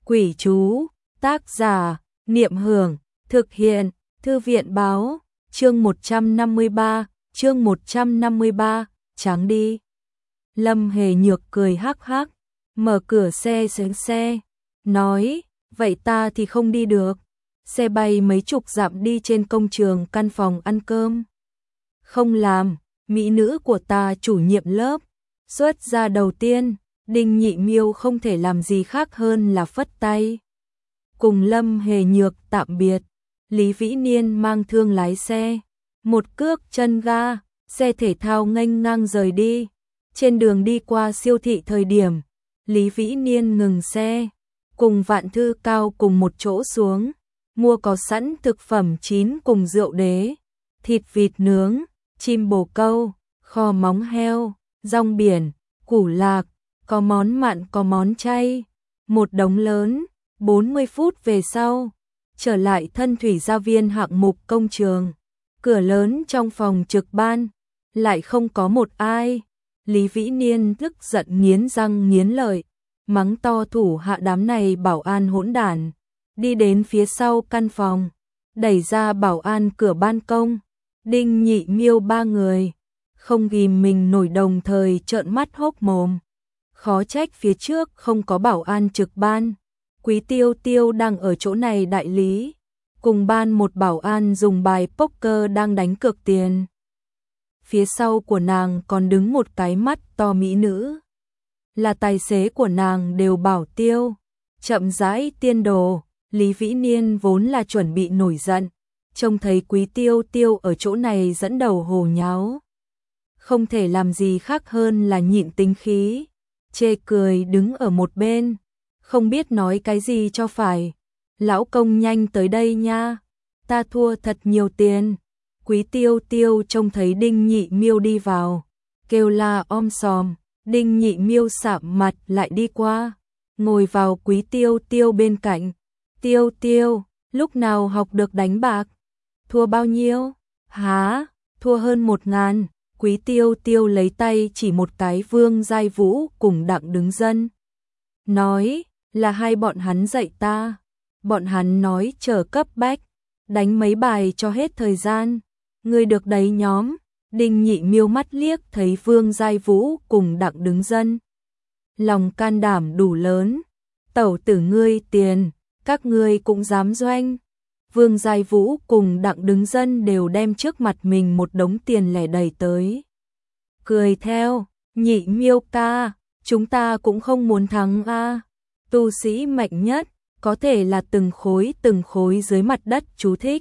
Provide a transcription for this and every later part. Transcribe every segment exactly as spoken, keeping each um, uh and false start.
Quỷ chú, tác giả, Niệm Hưởng, thực hiện, Thư viện báo, chương một trăm năm mươi ba, chương một trăm năm mươi ba, trắng đi. Lâm Hề Nhược cười hắc hắc, mở cửa xe xuống xe, nói, vậy ta thì không đi được. Xe bay mấy chục dặm đi trên công trường căn phòng ăn cơm. Không làm, mỹ nữ của ta chủ nhiệm lớp, xuất ra đầu tiên, Đinh Nhị Miêu không thể làm gì khác hơn là phất tay. Cùng Lâm Hề Nhược tạm biệt, Lý Vĩ Niên mang thương lái xe, một cước chân ga, xe thể thao nghênh ngang rời đi. Trên đường đi qua siêu thị thời điểm, Lý Vĩ Niên ngừng xe, cùng Vạn Thư Cao cùng một chỗ xuống, mua có sẵn thực phẩm chín cùng rượu đế, thịt vịt nướng, chim bồ câu, kho móng heo, rong biển, củ lạc, có món mặn có món chay, một đống lớn. bốn mươi phút về sau, trở lại Thân Thủy Gia Viên hạng mục công trường, cửa lớn trong phòng trực ban, lại không có một ai. Lý Vĩ Niên tức giận nghiến răng nghiến lợi, mắng to thủ hạ đám này bảo an hỗn đản, đi đến phía sau căn phòng, đẩy ra bảo an cửa ban công, Đinh Nhị Miêu ba người, không ghim mình nổi đồng thời trợn mắt hốc mồm. Khó trách phía trước không có bảo an trực ban, Quý Tiêu Tiêu đang ở chỗ này đại lý, cùng ban một bảo an dùng bài poker đang đánh cược tiền. Phía sau của nàng còn đứng một cái mắt to mỹ nữ, là tài xế của nàng đều bảo Tiêu, chậm rãi tiên đồ. Lý Vĩ Niên vốn là chuẩn bị nổi giận, trông thấy Quý Tiêu Tiêu ở chỗ này dẫn đầu hồ nháo, không thể làm gì khác hơn là nhịn tính khí, chê cười đứng ở một bên, không biết nói cái gì cho phải. Lão công nhanh tới đây nha, ta thua thật nhiều tiền. Quý Tiêu Tiêu trông thấy Đinh Nhị Miêu đi vào, kêu la om sòm. Đinh Nhị Miêu sạm mặt lại đi qua, ngồi vào Quý Tiêu Tiêu bên cạnh. Tiêu Tiêu, lúc nào học được đánh bạc? Thua bao nhiêu? Hả? Thua hơn một ngàn. Quý Tiêu Tiêu lấy tay chỉ một cái Vương Giai Vũ cùng Đặng Đứng Dân, nói, là hai bọn hắn dạy ta. Bọn hắn nói chờ cấp bách, đánh mấy bài cho hết thời gian. Ngươi được đấy nhóm. Đinh Nhị Miêu mắt liếc thấy Vương Giai Vũ cùng Đặng Đứng Dân, lòng can đảm đủ lớn. Tẩu tử ngươi tiền, các ngươi cũng dám doanh. Vương Giai Vũ cùng Đặng Đứng Dân đều đem trước mặt mình một đống tiền lẻ đầy tới. Cười theo, Nhị Miêu ca, chúng ta cũng không muốn thắng a. Tu sĩ mạnh nhất, có thể là từng khối từng khối dưới mặt đất chú thích.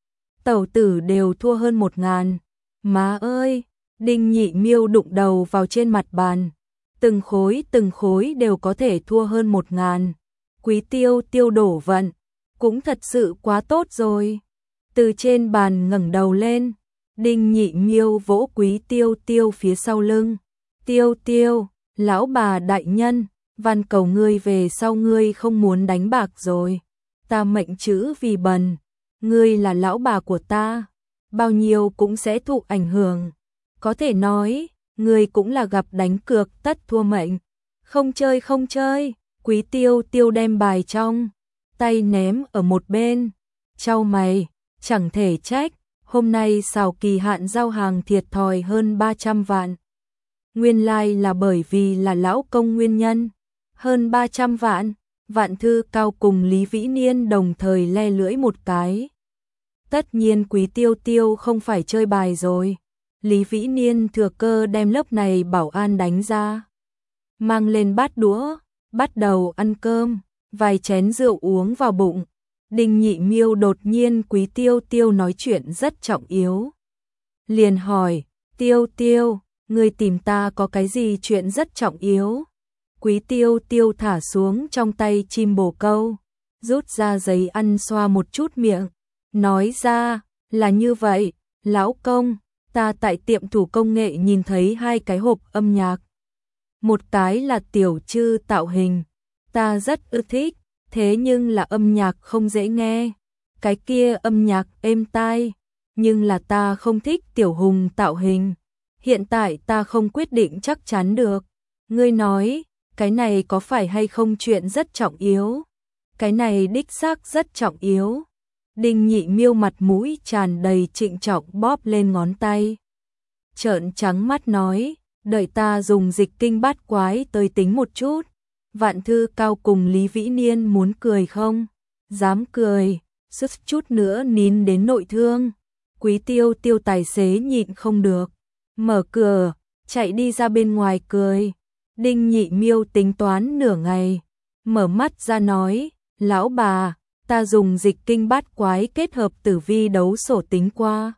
Tẩu tử đều thua hơn một ngàn. Má ơi, Đinh Nhị Miêu đụng đầu vào trên mặt bàn. Từng khối từng khối đều có thể thua hơn một ngàn. Quý Tiêu Tiêu đổ vận, cũng thật sự quá tốt rồi. Từ trên bàn ngẩng đầu lên, Đinh Nhị Miêu vỗ Quý Tiêu Tiêu phía sau lưng. Tiêu Tiêu, lão bà đại nhân, van cầu ngươi về sau ngươi không muốn đánh bạc rồi. Ta mệnh chữ vì bần, ngươi là lão bà của ta, bao nhiêu cũng sẽ thụ ảnh hưởng. Có thể nói, ngươi cũng là gặp đánh cược tất thua mệnh. Không chơi không chơi. Quý Tiêu Tiêu đem bài trong tay ném ở một bên, chau mày, chẳng thể trách, hôm nay xào kỳ hạn giao hàng thiệt thòi hơn ba trăm vạn. Nguyên lai like là bởi vì là lão công nguyên nhân, hơn ba trăm vạn. Vạn Thư Cao cùng Lý Vĩ Niên đồng thời le lưỡi một cái. Tất nhiên Quý Tiêu Tiêu không phải chơi bài rồi. Lý Vĩ Niên thừa cơ đem lớp này bảo an đánh ra, mang lên bát đũa, bắt đầu ăn cơm, vài chén rượu uống vào bụng. Đinh Nhị Miêu đột nhiên Quý Tiêu Tiêu nói chuyện rất trọng yếu, liền hỏi, Tiêu Tiêu, ngươi tìm ta có cái gì chuyện rất trọng yếu? Quý Tiêu Tiêu thả xuống trong tay chim bồ câu, rút ra giấy ăn xoa một chút miệng, nói ra, là như vậy, lão công, ta tại tiệm thủ công nghệ nhìn thấy hai cái hộp âm nhạc. Một cái là Tiểu Trư tạo hình, ta rất ưa thích, thế nhưng là âm nhạc không dễ nghe. Cái kia âm nhạc êm tai, nhưng là ta không thích Tiểu Hùng tạo hình. Hiện tại ta không quyết định chắc chắn được. Ngươi nói, cái này có phải hay không chuyện rất trọng yếu? cái này đích xác rất trọng yếu. Đinh Nhị Miêu mặt mũi tràn đầy trịnh trọng bóp lên ngón tay. Trợn trắng mắt nói, đợi ta dùng dịch kinh bát quái tới tính một chút. Vạn Thư Cao cùng Lý Vĩ Niên muốn cười không? Dám cười, sức chút nữa nín đến nội thương. Quý Tiêu Tiêu tài xế nhịn không được, mở cửa, chạy đi ra bên ngoài cười. Đinh Nhị Miêu tính toán nửa ngày, mở mắt ra nói, lão bà, ta dùng dịch kinh bát quái kết hợp tử vi đấu sổ tính qua.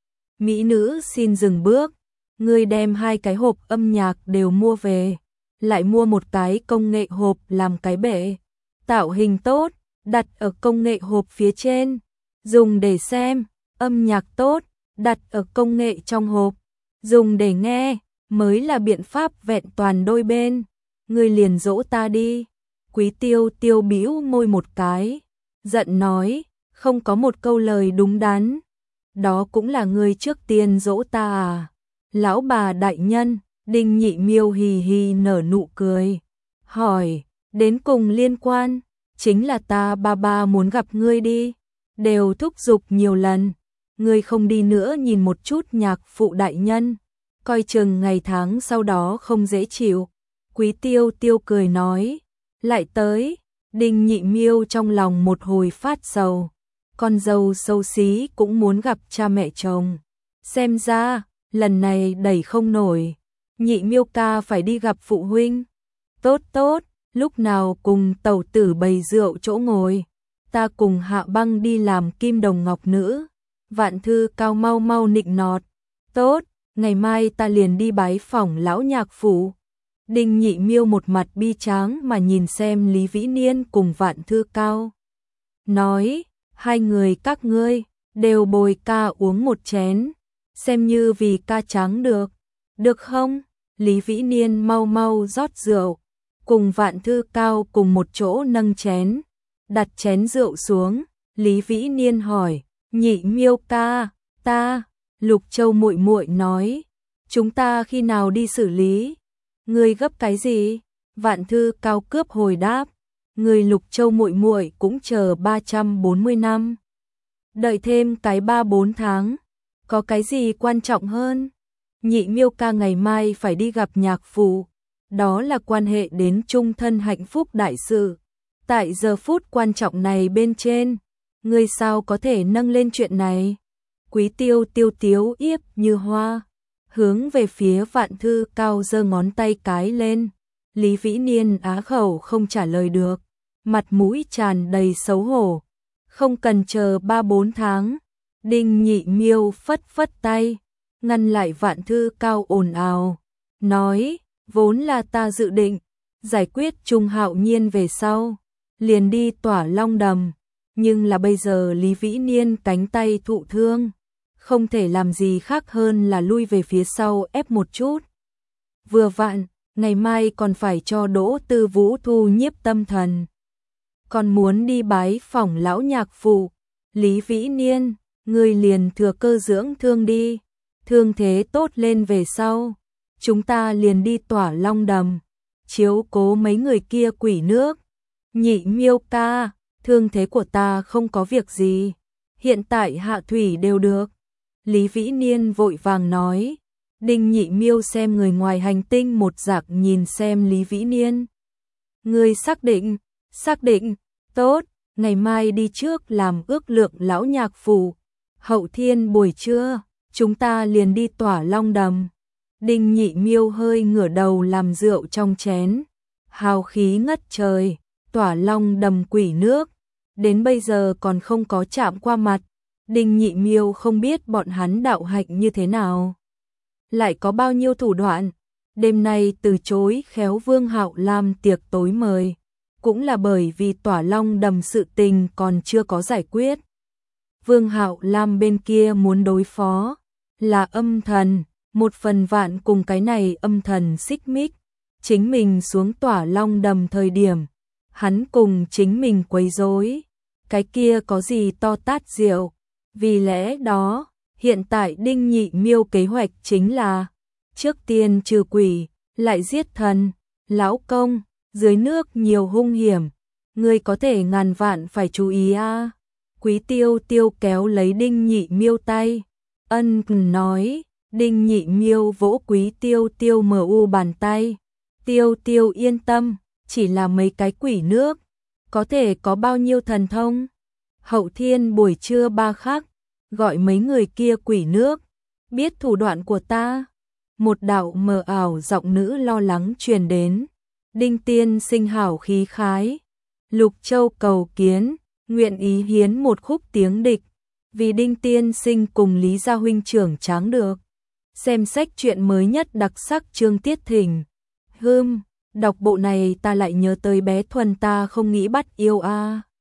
Mỹ nữ xin dừng bước, ngươi đem hai cái hộp âm nhạc đều mua về, lại mua một cái công nghệ hộp làm cái bệ, tạo hình tốt, đặt ở công nghệ hộp phía trên, dùng để xem, âm nhạc tốt, đặt ở công nghệ trong hộp, dùng để nghe, mới là biện pháp vẹn toàn đôi bên. Ngươi liền dỗ ta đi. Quý Tiêu Tiêu bĩu môi một cái, giận nói, không có một câu lời đúng đắn. Đó cũng là ngươi trước tiên dỗ ta à? Lão bà đại nhân. Đinh Nhị Miêu hì hì nở nụ cười, hỏi, đến cùng liên quan, chính là ta ba ba muốn gặp ngươi đi, đều thúc giục nhiều lần, ngươi không đi nữa nhìn một chút nhạc phụ đại nhân, coi chừng ngày tháng sau đó không dễ chịu. Quý Tiêu Tiêu cười nói, lại tới. Đinh Nhị Miêu trong lòng một hồi phát sầu, con dâu xấu xí cũng muốn gặp cha mẹ chồng, xem ra lần này đẩy không nổi. Nhị Miêu ca phải đi gặp phụ huynh. Tốt tốt, lúc nào cùng tẩu tử bày rượu chỗ ngồi, ta cùng Hạ Băng đi làm kim đồng ngọc nữ. Vạn Thư Cao mau mau nịnh nọt. Tốt, ngày mai ta liền đi bái phỏng lão nhạc phủ. Đinh Nhị Miêu một mặt bi tráng mà nhìn xem Lý Vĩ Niên cùng Vạn Thư Cao, nói, hai người các ngươi đều bồi ca uống một chén, xem như vì ca trắng được. Được không? Lý Vĩ Niên mau mau rót rượu, cùng Vạn Thư Cao cùng một chỗ nâng chén, đặt chén rượu xuống. Lý Vĩ Niên hỏi, Nhị Miêu ca, ta, Lục Châu muội muội nói, chúng ta khi nào đi xử lý? Ngươi gấp cái gì? Vạn Thư Cao cướp hồi đáp, người Lục Châu muội muội cũng chờ ba trăm bốn mươi năm, đợi thêm cái ba bốn tháng, có cái gì quan trọng hơn? Nhị Miêu ca ngày mai phải đi gặp nhạc phụ, đó là quan hệ đến chung thân hạnh phúc đại sự. Tại giờ phút quan trọng này bên trên, ngươi sao có thể nâng lên chuyện này? Quý Tiêu Tiêu tiếu yếp như hoa, hướng về phía Vạn Thư Cao giơ ngón tay cái lên. Lý Vĩ Niên á khẩu không trả lời được, mặt mũi tràn đầy xấu hổ. Không cần chờ ba bốn tháng. Đinh Nhị Miêu phất phất tay, ngăn lại Vạn Thư Cao ồn ào, nói, vốn là ta dự định giải quyết Trung Hạo Nhiên về sau, liền đi Tỏa Long Đầm, nhưng là bây giờ Lý Vĩ Niên cánh tay thụ thương, không thể làm gì khác hơn là lui về phía sau ép một chút. Vừa vặn, ngày mai còn phải cho Đỗ Tư Vũ thu nhiếp tâm thần, còn muốn đi bái phỏng lão nhạc phụ. Lý Vĩ Niên, ngươi liền thừa cơ dưỡng thương đi, thương thế tốt lên về sau, chúng ta liền đi Tỏa Long Đầm, chiếu cố mấy người kia quỷ nước. Nhị Miêu ca, thương thế của ta không có việc gì, hiện tại hạ thủy đều được. Lý Vĩ Niên vội vàng nói. Đinh Nhị Miêu xem người ngoài hành tinh một dạng nhìn xem Lý Vĩ Niên. Ngươi xác định, xác định, tốt, ngày mai đi trước làm ước lượng lão nhạc phủ, hậu thiên buổi trưa, chúng ta liền đi Tỏa Long Đầm. Đinh Nhị Miêu hơi ngửa đầu làm rượu trong chén, hào khí ngất trời. Tỏa Long Đầm quỷ nước, đến bây giờ còn không có chạm qua mặt. Đinh Nhị Miêu không biết bọn hắn đạo hạnh như thế nào, lại có bao nhiêu thủ đoạn. Đêm nay từ chối khéo Vương Hạo Lam tiệc tối mời, cũng là bởi vì Tỏa Long Đầm sự tình còn chưa có giải quyết. Vương Hạo Lam bên kia muốn đối phó là âm thần, một phần vạn cùng cái này âm thần xích mích. Chính mình xuống Tỏa Long Đầm thời điểm, hắn cùng chính mình quấy rối, cái kia có gì to tát rượu. Vì lẽ đó, hiện tại Đinh Nhị Miêu kế hoạch chính là trước tiên trừ quỷ, lại giết thần. Lão công, dưới nước nhiều hung hiểm, Ngươi có thể ngàn vạn phải chú ý a. Quý Tiêu Tiêu kéo lấy Đinh Nhị Miêu tay, ân nói. Đinh Nhị Miêu vỗ Quý Tiêu Tiêu mờ u bàn tay. Tiêu Tiêu yên tâm, chỉ là mấy cái quỷ nước, có thể có bao nhiêu thần thông. Hậu Thiên buổi trưa ba khắc, gọi mấy người kia quỷ nước, biết thủ đoạn của ta. Một đạo mờ ảo giọng nữ lo lắng truyền đến. Đinh tiên sinh hảo khí khái. Lục Châu cầu kiến, nguyện ý hiến một khúc tiếng địch, vì Đinh tiên sinh cùng Lý Gia huynh trưởng tráng được. Xem sách truyện mới nhất đặc sắc Trương Tiết Thình. Hưm, đọc bộ này ta lại nhớ tới bé Thuần ta không nghĩ bắt yêu a.